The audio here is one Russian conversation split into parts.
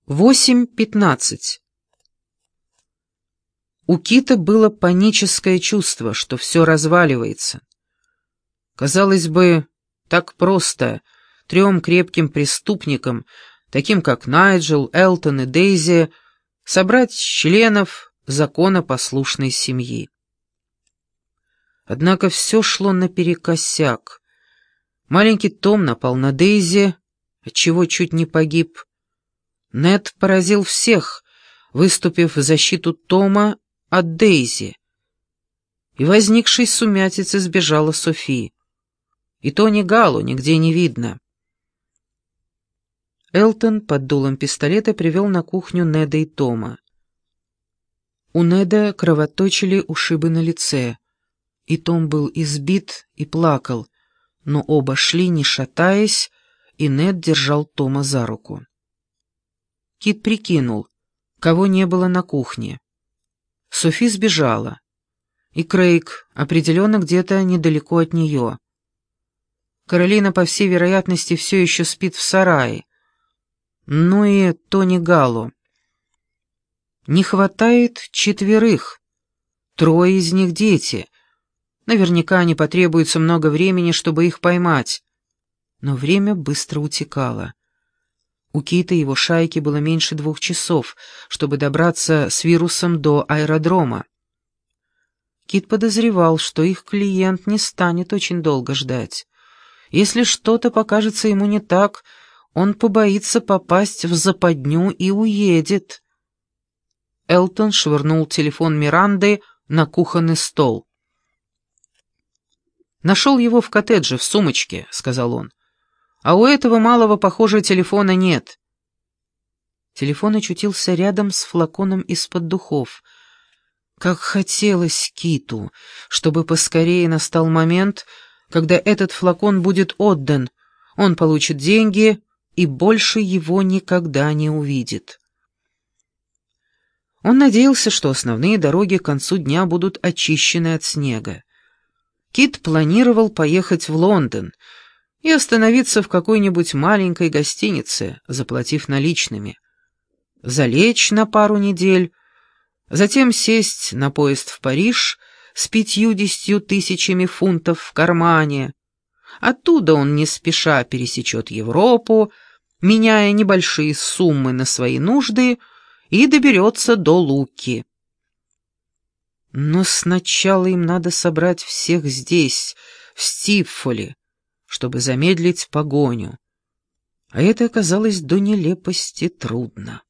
8:15. У Кита было паническое чувство, что все разваливается. Казалось бы, так просто трем крепким преступникам, таким как Найджел, Элтон и Дейзи, собрать членов законопослушной семьи. Однако все шло наперекосяк. Маленький Том напал на Дейзи, отчего чуть не погиб. Нед поразил всех, выступив в защиту Тома от Дейзи. И возникшей сумятицы сбежала Софи. И Тони Галло нигде не видно. Элтон под дулом пистолета привел на кухню Неда и Тома. У Неда кровоточили ушибы на лице, и Том был избит и плакал, но оба шли, не шатаясь, и Нед держал Тома за руку. Кит прикинул, кого не было на кухне. Софи сбежала, и Крейг определенно где-то недалеко от нее. Каролина, по всей вероятности, все еще спит в сарае. Ну и Тони Галло. Не хватает 4, 3 из них дети. Наверняка не потребуется много времени, чтобы их поймать. Но время быстро утекало. У Кита и его шайки было меньше 2 часов, чтобы добраться с вирусом до аэродрома. Кит подозревал, что их клиент не станет очень долго ждать. Если что-то покажется ему не так, он побоится попасть в западню и уедет. Элтон швырнул телефон Миранды на кухонный стол. «Нашел его в коттедже, в сумочке», — сказал он. «А у этого малого, похоже, телефона нет». Телефон очутился рядом с флаконом из-под духов. Как хотелось Киту, чтобы поскорее настал момент, когда этот флакон будет отдан, он получит деньги и больше его никогда не увидит. Он надеялся, что основные дороги к концу дня будут очищены от снега. Кит планировал поехать в Лондон и остановиться в какой-нибудь маленькой гостинице, заплатив наличными, залечь на пару недель, затем сесть на поезд в Париж с 50 000 фунтов в кармане. Оттуда он не спеша пересечет Европу, меняя небольшие суммы на свои нужды, и доберется до Луки. Но сначала им надо собрать всех здесь, в Стиффоле, чтобы замедлить погоню. А это оказалось до нелепости трудно.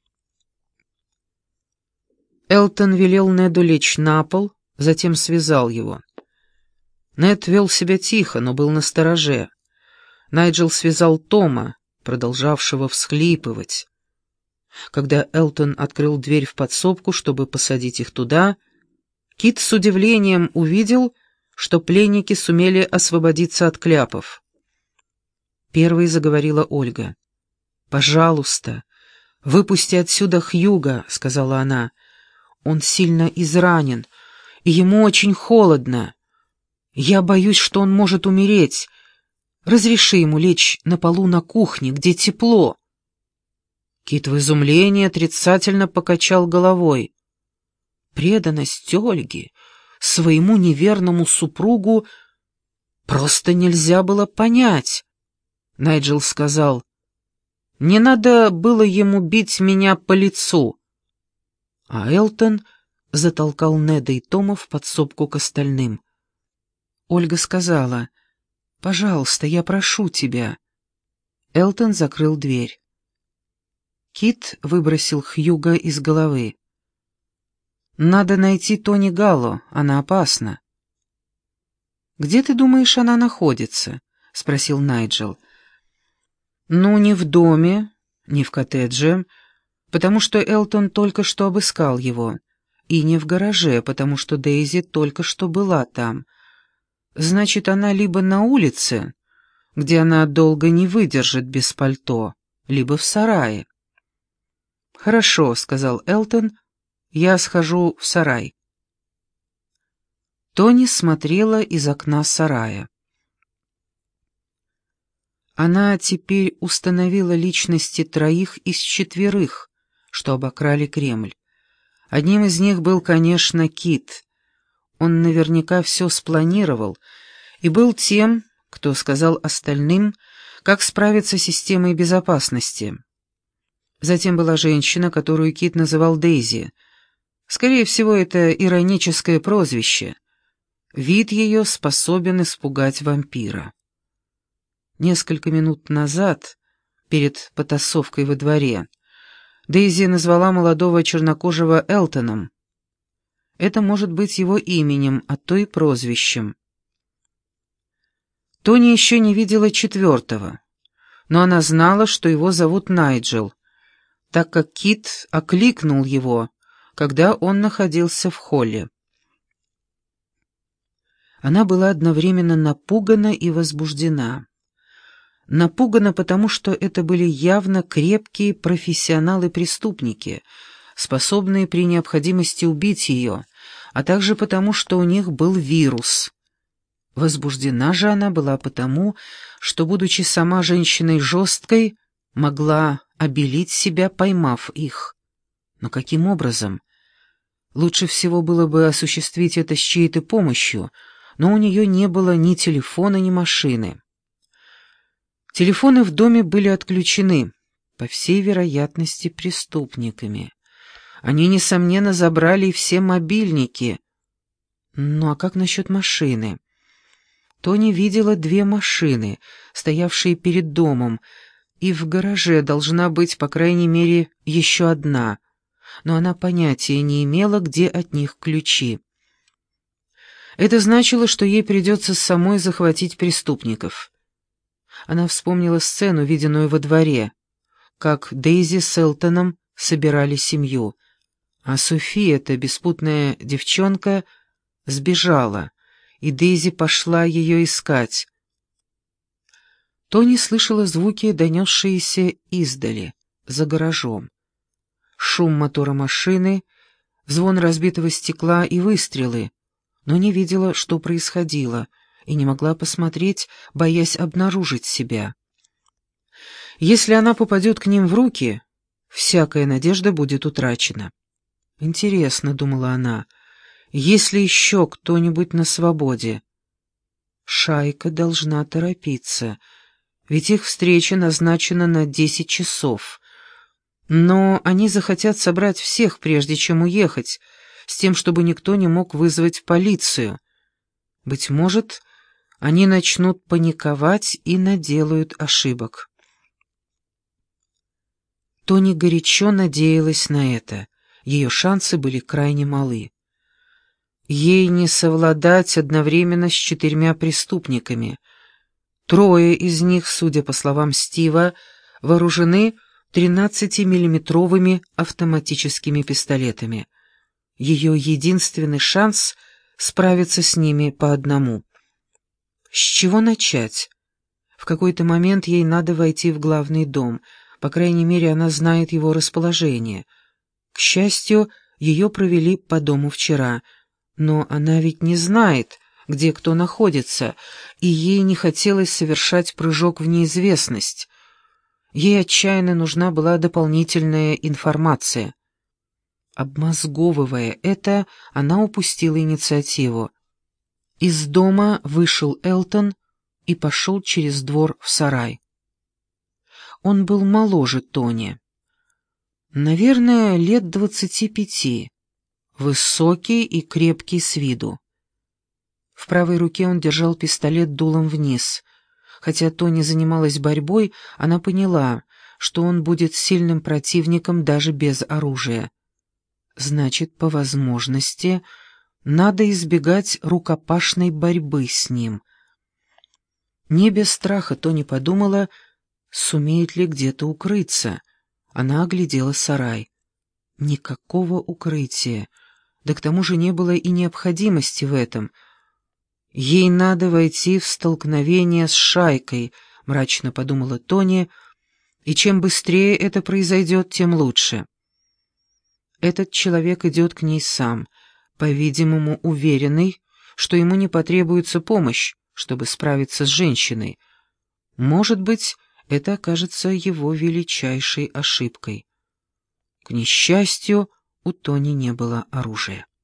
Элтон велел Неду лечь на пол, затем связал его. Нед вел себя тихо, но был настороже. Найджел связал Тома, продолжавшего всхлипывать. Когда Элтон открыл дверь в подсобку, чтобы посадить их туда, Кит с удивлением увидел, что пленники сумели освободиться от кляпов. Первой заговорила Ольга. «Пожалуйста, выпусти отсюда Хьюга», — сказала она. «Он сильно изранен, и ему очень холодно. Я боюсь, что он может умереть. Разреши ему лечь на полу на кухне, где тепло». Кит в изумлении отрицательно покачал головой. Преданность Ольги своему неверному супругу просто нельзя было понять. Найджел сказал: «Не надо было ему бить меня по лицу». А Элтон затолкал Неда и Тома в подсобку к остальным. Ольга сказала: «Пожалуйста, я прошу тебя». Элтон закрыл дверь. Кит выбросил Хьюга из головы. «Надо найти Тони Галло, она опасна». «Где, ты думаешь, она находится?» — спросил Найджел. «Ну, не в доме, не в коттедже, потому что Элтон только что обыскал его, и не в гараже, потому что Дейзи только что была там. Значит, она либо на улице, где она долго не выдержит без пальто, либо в сарае». «Хорошо», — сказал Элтон, — «я схожу в сарай». Тони смотрела из окна сарая. Она теперь установила личности 3 из 4, что обокрали Кремль. Одним из них был, конечно, Кит. Он наверняка все спланировал и был тем, кто сказал остальным, как справиться с системой безопасности. Затем была женщина, которую Кит называл Дейзи. Скорее всего, это ироническое прозвище. Вид ее способен испугать вампира. Несколько минут назад, перед потасовкой во дворе, Дейзи назвала молодого чернокожего Элтоном. Это может быть его именем, а то и прозвищем. Тони еще не видела 4-го, но она знала, что его зовут Найджел, так как Кит окликнул его, когда он находился в холле. Она была одновременно напугана и возбуждена. Напугана, потому что это были явно крепкие профессионалы-преступники, способные при необходимости убить ее, а также потому, что у них был вирус. Возбуждена же она была потому, что, будучи сама женщиной жесткой, могла обелить себя, поймав их. Но каким образом? Лучше всего было бы осуществить это с чьей-то помощью, но у нее не было ни телефона, ни машины. Телефоны в доме были отключены, по всей вероятности, преступниками. Они, несомненно, забрали и все мобильники. Ну а как насчет машины? Тони видела 2 машины, стоявшие перед домом, и в гараже должна быть, по крайней мере, еще одна, но она понятия не имела, где от них ключи. Это значило, что ей придется самой захватить преступников. Она вспомнила сцену, виденную во дворе, как Дейзи с Элтоном собирали семью, а София, эта беспутная девчонка, сбежала, и Дейзи пошла ее искать. Тони слышала звуки, донесшиеся издали, за гаражом. Шум мотора машины, звон разбитого стекла и выстрелы, но не видела, что происходило, и не могла посмотреть, боясь обнаружить себя. Если она попадет к ним в руки, всякая надежда будет утрачена. «Интересно», — думала она, — «есть ли еще кто-нибудь на свободе?» Шайка должна торопиться, ведь их встреча назначена на 10 часов. Но они захотят собрать всех, прежде чем уехать, с тем, чтобы никто не мог вызвать полицию. Быть может, они начнут паниковать и наделают ошибок. Тони горячо надеялась на это. Ее шансы были крайне малы. Ей не совладать одновременно с 4 преступниками. 3 из них, судя по словам Стива, вооружены 13-миллиметровыми автоматическими пистолетами. Ее единственный шанс — справиться с ними по одному. С чего начать? В какой-то момент ей надо войти в главный дом, по крайней мере, она знает его расположение. К счастью, ее провели по дому вчера, но она ведь не знает, где кто находится, и ей не хотелось совершать прыжок в неизвестность. Ей отчаянно нужна была дополнительная информация. Обмозговывая это, она упустила инициативу. Из дома вышел Элтон и пошел через двор в сарай. Он был моложе Тони. Наверное, лет 25, высокий и крепкий с виду. В правой руке он держал пистолет дулом вниз. Хотя Тони занималась борьбой, она поняла, что он будет сильным противником даже без оружия. Значит, по возможности, надо избегать рукопашной борьбы с ним. Не без страха Тони подумала, сумеет ли где-то укрыться. Она оглядела сарай. Никакого укрытия, да к тому же не было и необходимости в этом. Ей надо войти в столкновение с шайкой, мрачно подумала Тони, и чем быстрее это произойдет, тем лучше. Этот человек идет к ней сам, по-видимому, уверенный, что ему не потребуется помощь, чтобы справиться с женщиной. Может быть, это окажется его величайшей ошибкой. К несчастью, у Тони не было оружия.